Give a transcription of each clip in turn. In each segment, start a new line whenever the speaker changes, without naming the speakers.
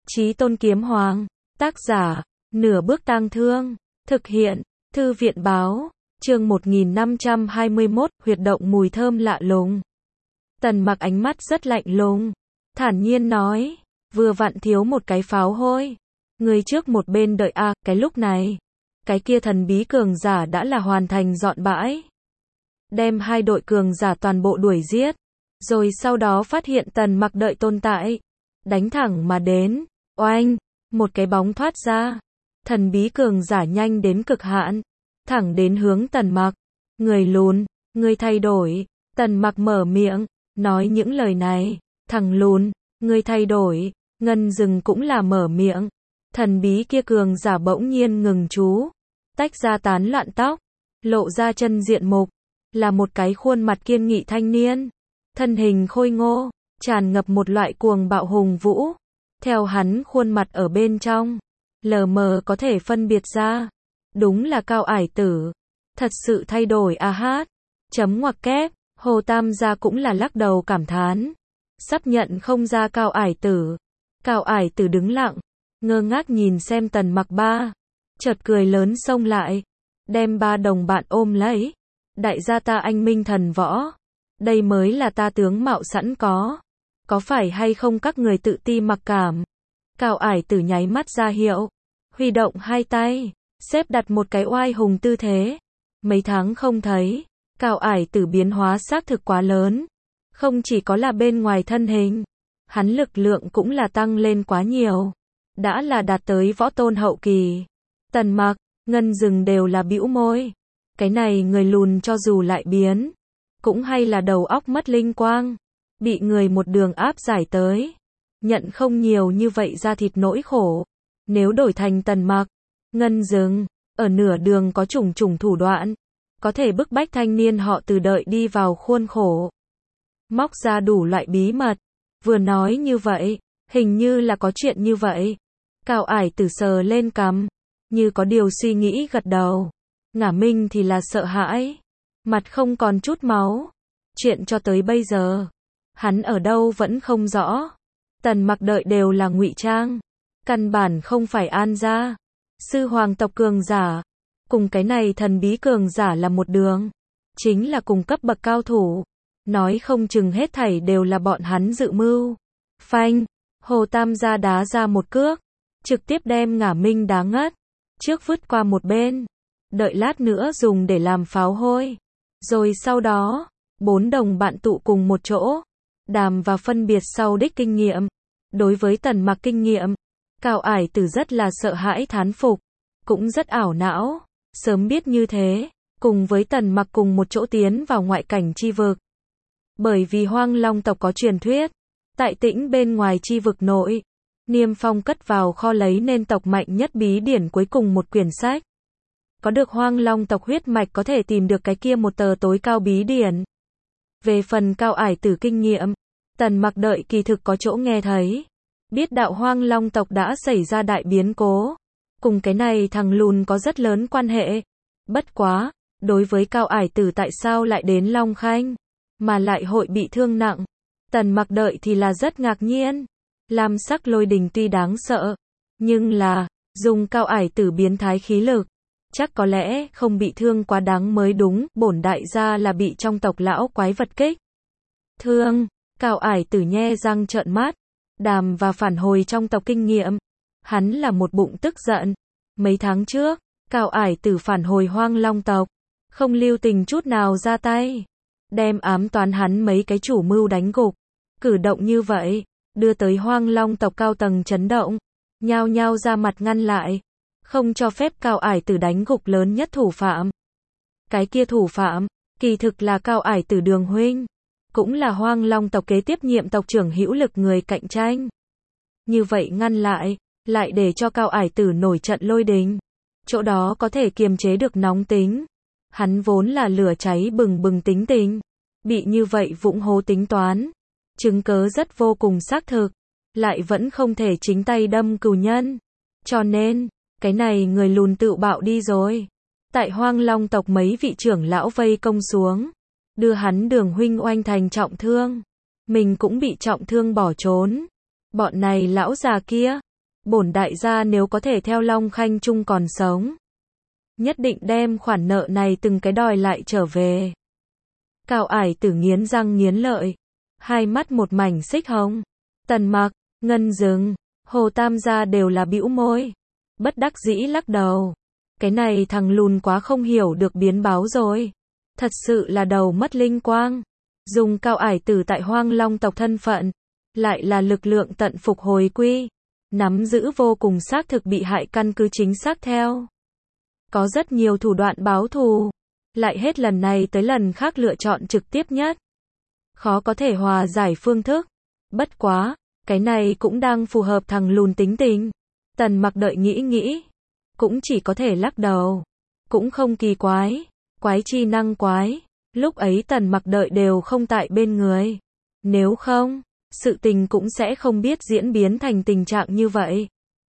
Chí Tôn Kiếm Hoàng, tác giả, Nửa Bước Tang Thương, thực hiện, Thư viện báo, chương 1521, huyệt động mùi thơm lạ lùng. Tần Mặc ánh mắt rất lạnh lùng, thản nhiên nói, vừa vặn thiếu một cái pháo hôi. Người trước một bên đợi a, cái lúc này, cái kia thần bí cường giả đã là hoàn thành dọn bãi. Đem hai đội cường giả toàn bộ đuổi giết, rồi sau đó phát hiện Tần Mặc đợi tồn tại, đánh thẳng mà đến, oanh, một cái bóng thoát ra. Thần bí cường giả nhanh đến cực hạn, thẳng đến hướng Tần Mặc. Người lùn, người thay đổi. Tần Mặc mở miệng, nói những lời này. Thằng lùn, người thay đổi. Ngân Dừng cũng là mở miệng. Thần bí kia cường giả bỗng nhiên ngừng chú, tách ra tán loạn tóc, lộ ra chân diện mục, là một cái khuôn mặt kiên nghị thanh niên, thân hình khôi ngô, tràn ngập một loại cuồng bạo hùng vũ. Theo hắn khuôn mặt ở bên trong, lờ mờ có thể phân biệt ra, đúng là Cao Ải Tử. Thật sự thay đổi a hát. Chấm ngoặc kép, Hồ Tam gia cũng là lắc đầu cảm thán, sắp nhận không ra Cao Ải Tử. Cao Ải Tử đứng lặng, ngơ ngác nhìn xem Tần Mặc ba, chợt cười lớn xông lại, đem ba đồng bạn ôm lấy. Đại gia ta anh minh thần võ, đây mới là ta tướng mạo sẵn có phải hay không các người tự ti mặc cảm? Cao Ải Tử nháy mắt ra hiệu, huy động hai tay, xếp đặt một cái oai hùng tư thế. Mấy tháng không thấy, Cao Ải Tử biến hóa xác thực quá lớn, không chỉ có là bên ngoài thân hình, hắn lực lượng cũng là tăng lên quá nhiều, đã là đạt tới võ tôn hậu kỳ. Tần Mặc, Ngân Dừng đều là bĩu môi, cái này người lùn cho dù lại biến, cũng hay là đầu óc mất linh quang, bị người một đường áp giải tới, nhận không nhiều như vậy ra thịt nỗi khổ. Nếu đổi thành Tần Mặc, Ngân Dừng, ở nửa đường có trùng trùng thủ đoạn, có thể bức bách thanh niên họ Từ đợi đi vào khuôn khổ, móc ra đủ loại bí mật. Vừa nói như vậy, hình như là có chuyện như vậy. Cao Ải Tử sờ lên cằm, như có điều suy nghĩ gật đầu. Ngả Minh thì là sợ hãi, mặt không còn chút máu. Chuyện cho tới bây giờ, hắn ở đâu vẫn không rõ. Tần Mặc đợi đều là ngụy trang, căn bản không phải An gia sư hoàng tộc cường giả, cùng cái này thần bí cường giả là một đường, chính là cùng cấp bậc cao thủ. Nói không chừng hết thảy đều là bọn hắn dự mưu. Phanh, Hồ Tam gia đá ra một cước, trực tiếp đem Ngả Minh đá ngất, trước vứt qua một bên, đợi lát nữa dùng để làm pháo hôi. Rồi sau đó, bốn đồng bạn tụ cùng một chỗ, đàm và phân biệt sau đích kinh nghiệm. Đối với Tần Mặc kinh nghiệm, Cao Ải Tử rất là sợ hãi thán phục, cũng rất ảo não. Sớm biết như thế, cùng với Tần Mặc cùng một chỗ tiến vào ngoại cảnh chi vực. Bởi vì Hoang Long tộc có truyền thuyết, tại Tĩnh bên ngoài chi vực nội, Niêm Phong cất vào kho lấy nên tộc mạnh nhất bí điển cuối cùng một quyển sách. Có được Hoang Long tộc huyết mạch có thể tìm được cái kia một tờ tối cao bí điển. Về phần Cao Ải Tử kinh nghiệm, Tần Mặc đợi kỳ thực có chỗ nghe thấy, biết đạo Hoang Long tộc đã xảy ra đại biến cố, cùng cái này thằng lùn có rất lớn quan hệ. Bất quá, đối với Cao Ải Tử tại sao lại đến Long Khanh, mà lại hội bị thương nặng, Tần Mặc đợi thì là rất ngạc nhiên. Lam sắc lôi đình tuy đáng sợ, nhưng là, dùng Cao Ải Tử biến thái khí lực, chắc có lẽ không bị thương quá đáng mới đúng. Bổn đại gia là bị trong tộc lão quái vật kích thương. Cao Ải Tử nhe răng trợn mắt, đàm và phản hồi trong tộc kinh nghiệm, hắn là một bụng tức giận. Mấy tháng trước, Cao Ải Tử phản hồi Hoang Long tộc, không lưu tình chút nào ra tay, đem ám toán hắn mấy cái chủ mưu đánh gục. Cử động như vậy, đưa tới Hoang Long tộc cao tầng chấn động, nhao nhao ra mặt ngăn lại, không cho phép Cao Ải Tử đánh gục lớn nhất thủ phạm. Cái kia thủ phạm, kỳ thực là Cao Ải Tử đường huynh, cũng là Hoang Long tộc kế tiếp nhiệm tộc trưởng hữu lực người cạnh tranh. Như vậy ngăn lại để cho Cao Ải Tử nổi trận lôi đình, chỗ đó có thể kiềm chế được nóng tính. Hắn vốn là lửa cháy bừng bừng tính tình, bị như vậy vụng hố tính toán, chứng cớ rất vô cùng xác thực, lại vẫn không thể chính tay đâm cừu nhân. Cho nên, cái này người lùn tự bạo đi rồi. Tại Hoang Long tộc mấy vị trưởng lão vây công xuống, đưa hắn đường huynh oanh thành trọng thương, mình cũng bị trọng thương bỏ trốn. Bọn này lão già kia, bổn đại gia nếu có thể theo Long Khanh Trung còn sống, nhất định đem khoản nợ này từng cái đòi lại trở về. Cao Ải Tử nghiến răng nghiến lợi, hai mắt một mảnh xích hồng. Tần Mặc, Ngân Dừng, Hồ Tam gia đều là bĩu môi, bất đắc dĩ lắc đầu. Cái này thằng lùn quá không hiểu được biến báo rồi, thật sự là đầu mất linh quang. Dùng Cao Ải Tử tại Hoang Long tộc thân phận, lại là lực lượng tận phục hồi quy, nắm giữ vô cùng xác thực bị hại căn cứ chính xác theo. Có rất nhiều thủ đoạn báo thù, lại hết lần này tới lần khác lựa chọn trực tiếp nhất. Khó có thể hòa giải phương thức. Bất quá, cái này cũng đang phù hợp thằng lùn tính tình. Tần Mặc đợi nghĩ, cũng chỉ có thể lắc đầu. Cũng không kỳ quái, quái chi năng quái. Lúc ấy Tần Mặc đợi đều không tại bên người. Nếu không, sự tình cũng sẽ không biết diễn biến thành tình trạng như vậy.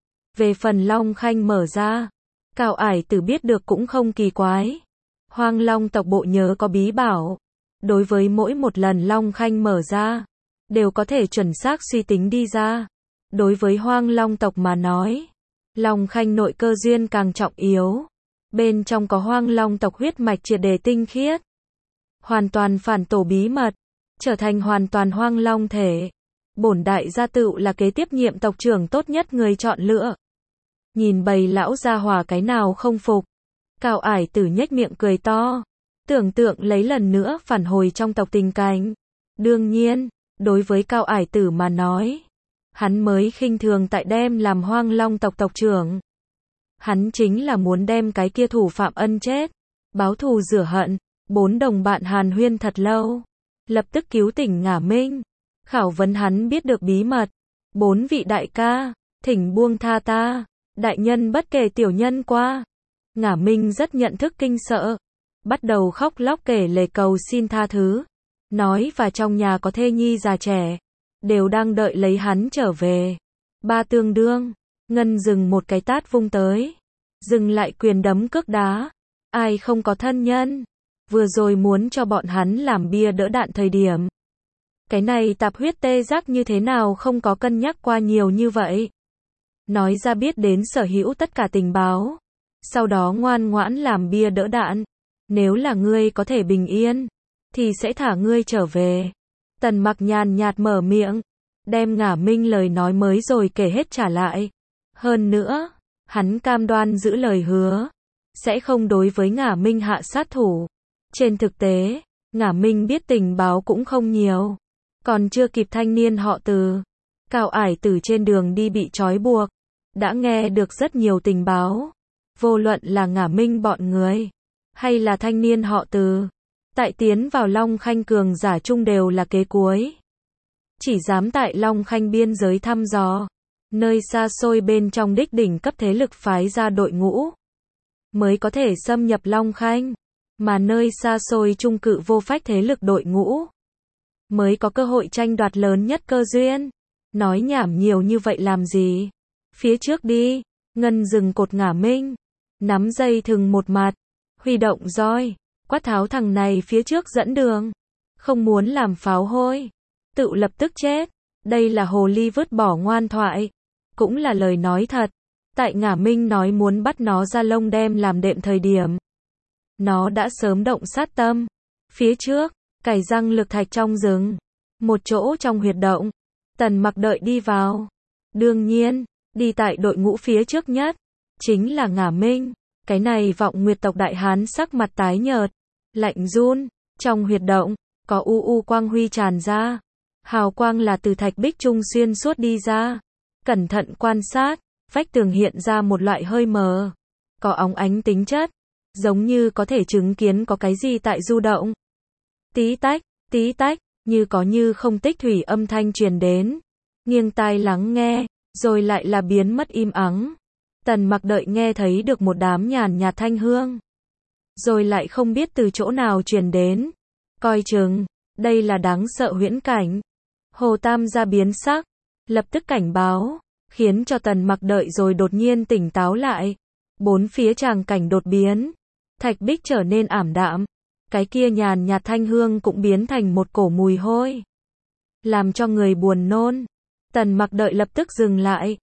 Về phần Long Khanh mở ra, Cao Ải Tử biết được cũng không kỳ quái. Hoang Long tộc bộ nhớ có bí bảo. Đối với mỗi một lần Long Khanh mở ra, đều có thể chuẩn xác suy tính đi ra. Đối với Hoang Long tộc mà nói, Long Khanh nội cơ duyên càng trọng yếu. Bên trong có Hoang Long tộc huyết mạch triệt để tinh khiết. Hoàn toàn phản tổ bí mật, trở thành hoàn toàn Hoang Long thể. Bổn đại gia tựu là kế tiếp nhiệm tộc trưởng tốt nhất người chọn lựa. Nhìn bầy lão gia hỏa cái nào không phục. Cao Ải Tử nhếch miệng cười to, tưởng tượng lấy lần nữa phản hồi trong tộc tình cảnh. Đương nhiên, đối với Cao Ải Tử mà nói, hắn mới khinh thường tại đem làm Hoang Long tộc tộc trưởng. Hắn chính là muốn đem cái kia thủ phạm ân chết, báo thù rửa hận. 4 đồng bạn hàn huyên thật lâu, lập tức cứu tỉnh Ngả Minh, khảo vấn hắn biết được bí mật. 4 vị đại ca, thỉnh buông tha ta, đại nhân bất kể tiểu nhân qua. Ngả Minh rất nhận thức kinh sợ, bắt đầu khóc lóc kể lể cầu xin tha thứ, nói và trong nhà có thê nhi già trẻ, đều đang đợi lấy hắn trở về. Ba tương đương, Ngân Dừng một cái tát vung tới, dừng lại quyền đấm cước đá, ai không có thân nhân, vừa rồi muốn cho bọn hắn làm bia đỡ đạn thời điểm. Cái này tạp huyết tê giác như thế nào không có cân nhắc qua nhiều như vậy. Nói ra biết đến sở hữu tất cả tình báo, sau đó ngoan ngoãn làm bia đỡ đạn. Nếu là ngươi có thể bình yên, thì sẽ thả ngươi trở về. Tần Mặc nhàn nhạt mở miệng, đem Ngả Minh lời nói mới rồi kể hết trả lại. Hơn nữa, hắn cam đoan giữ lời hứa, sẽ không đối với Ngả Minh hạ sát thủ. Trên thực tế, Ngả Minh biết tình báo cũng không nhiều. Còn chưa kịp thanh niên họ Từ, Cao Ải Tử trên đường đi bị trói buộc, đã nghe được rất nhiều tình báo. Vô luận là Ngả Minh bọn người, hay là thanh niên họ Từ, tại tiến vào Long Khanh cường giả chung đều là kế cuối. Chỉ dám tại Long Khanh biên giới thăm dò, nơi xa xôi bên trong đích đỉnh cấp thế lực phái ra đội ngũ, mới có thể xâm nhập Long Khanh, mà nơi xa xôi trung cự vô phách thế lực đội ngũ, mới có cơ hội tranh đoạt lớn nhất cơ duyên. Nói nhảm nhiều như vậy làm gì? Phía trước đi. Ngân Dừng cột Ngả Minh, nắm dây thừng một mặt, huy động roi, quát tháo thằng này phía trước dẫn đường. Không muốn làm pháo hôi, tự lập tức chết. Đây là hồ ly vứt bỏ ngoan thoại, cũng là lời nói thật. Tại Ngả Minh nói muốn bắt nó ra lông đem làm đệm thời điểm, nó đã sớm động sát tâm. Phía trước, cày răng lực thạch trong rừng, một chỗ trong huyệt động, Tần Mặc đợi đi vào. Đương nhiên, đi tại đội ngũ phía trước nhất, chính là Ngả Minh. Cái này Vọng Nguyệt tộc đại hán sắc mặt tái nhợt, lạnh run, trong huyệt động, có u quang huy tràn ra. Hào quang là từ thạch bích trung xuyên suốt đi ra. Cẩn thận quan sát, vách tường hiện ra một loại hơi mờ, có óng ánh tính chất, giống như có thể chứng kiến có cái gì tại du động. Tí tách, như có như không tích thủy âm thanh truyền đến. Nghiêng tai lắng nghe, rồi lại là biến mất im ắng. Tần Mặc đợi nghe thấy được một đám nhàn nhạt thanh hương, rồi lại không biết từ chỗ nào truyền đến. Coi chừng, đây là đáng sợ huyễn cảnh. Hồ Tam gia biến sắc, lập tức cảnh báo, khiến cho Tần Mặc đợi rồi đột nhiên tỉnh táo lại. Bốn phía tràng cảnh đột biến, thạch bích trở nên ảm đạm, cái kia nhàn nhạt thanh hương cũng biến thành một cổ mùi hôi, làm cho người buồn nôn. Tần Mặc đợi lập tức dừng lại,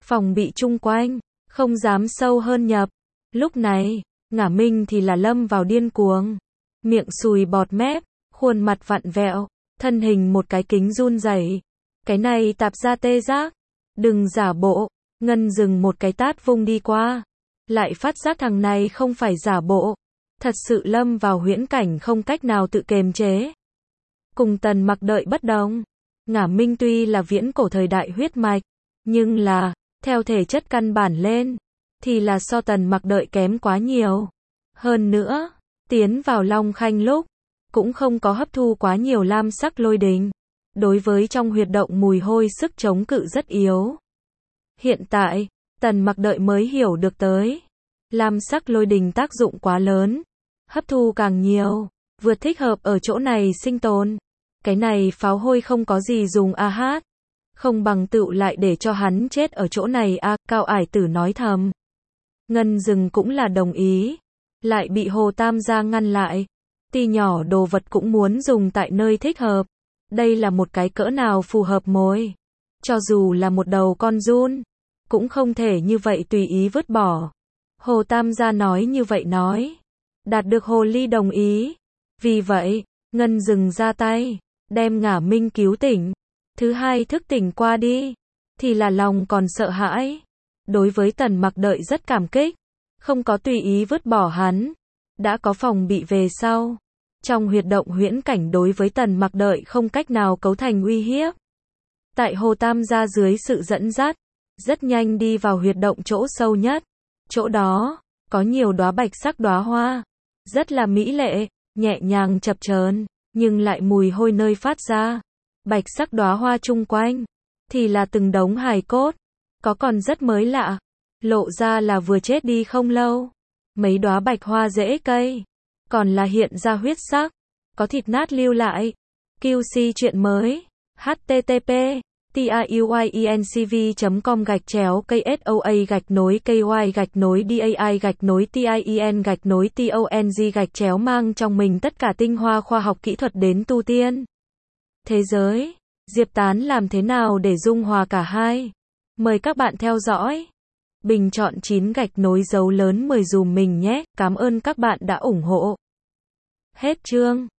Phòng bị chung quanh, không dám sâu hơn nhập. Lúc này, Ngả Minh thì là lâm vào điên cuồng. Miệng sùi bọt mép, khuôn mặt vặn vẹo, thân hình một cái kính run rẩy. Cái này tạp ra tê giác. Đừng giả bộ. Ngân dừng một cái tát vung đi qua. Lại phát giác thằng này không phải giả bộ. Thật sự lâm vào huyễn cảnh không cách nào tự kiềm chế. Cùng Tần Mặc đợi bất đồng. Ngả Minh tuy là viễn cổ thời đại huyết mạch, nhưng là, theo thể chất căn bản lên, thì là so Tần Mặc đợi kém quá nhiều. Hơn nữa, tiến vào Long Khanh lúc, cũng không có hấp thu quá nhiều lam sắc lôi đình. Đối với trong huyệt động mùi hôi sức chống cự rất yếu. Hiện tại, Tần Mặc đợi mới hiểu được tới. Lam sắc lôi đình tác dụng quá lớn. Hấp thu càng nhiều, vừa thích hợp ở chỗ này sinh tồn. Cái này pháo hôi không có gì dùng a hát. Không bằng tựu lại để cho hắn chết ở chỗ này a, Cao Ải Tử nói thầm. Ngân Dừng cũng là đồng ý. Lại bị Hồ Tam gia ngăn lại. Ti nhỏ đồ vật cũng muốn dùng tại nơi thích hợp. Đây là một cái cỡ nào phù hợp mồi. Cho dù là một đầu con giun, cũng không thể như vậy tùy ý vứt bỏ. Hồ Tam gia nói như vậy nói. Đạt được Hồ Ly đồng ý. Vì vậy, Ngân Dừng ra tay, đem Ngả Minh cứu tỉnh. Thứ hai thức tỉnh qua đi, thì là lòng còn sợ hãi. Đối với Tần Mặc đợi rất cảm kích, không có tùy ý vứt bỏ hắn. Đã có phòng bị về sau. Trong huyệt động huyễn cảnh đối với Tần Mặc đợi không cách nào cấu thành uy hiếp. Tại Hồ Tam gia dưới sự dẫn dắt, rất nhanh đi vào huyệt động chỗ sâu nhất. Chỗ đó, có nhiều đóa bạch sắc đóa hoa. Rất là mỹ lệ, nhẹ nhàng chập chờn, nhưng lại mùi hôi nơi phát ra. Bạch sắc đóa hoa chung quanh, thì là từng đống hài cốt. Có còn rất mới lạ, lộ ra là vừa chết đi không lâu. Mấy đóa bạch hoa rễ cây, còn là hiện ra huyết sắc, có thịt nát lưu lại. QC chuyện mới, http://tiyuyencv.com/KSOA-KOI-DAI-TIEN-TONG mang trong mình tất cả tinh hoa khoa học kỹ thuật đến tu tiên. Thế giới, Diệp Tán làm thế nào để dung hòa cả hai? Mời các bạn theo dõi. Bình chọn 9 gạch nối dấu lớn 10 dùm mình nhé, cảm ơn các bạn đã ủng hộ. Hết chương.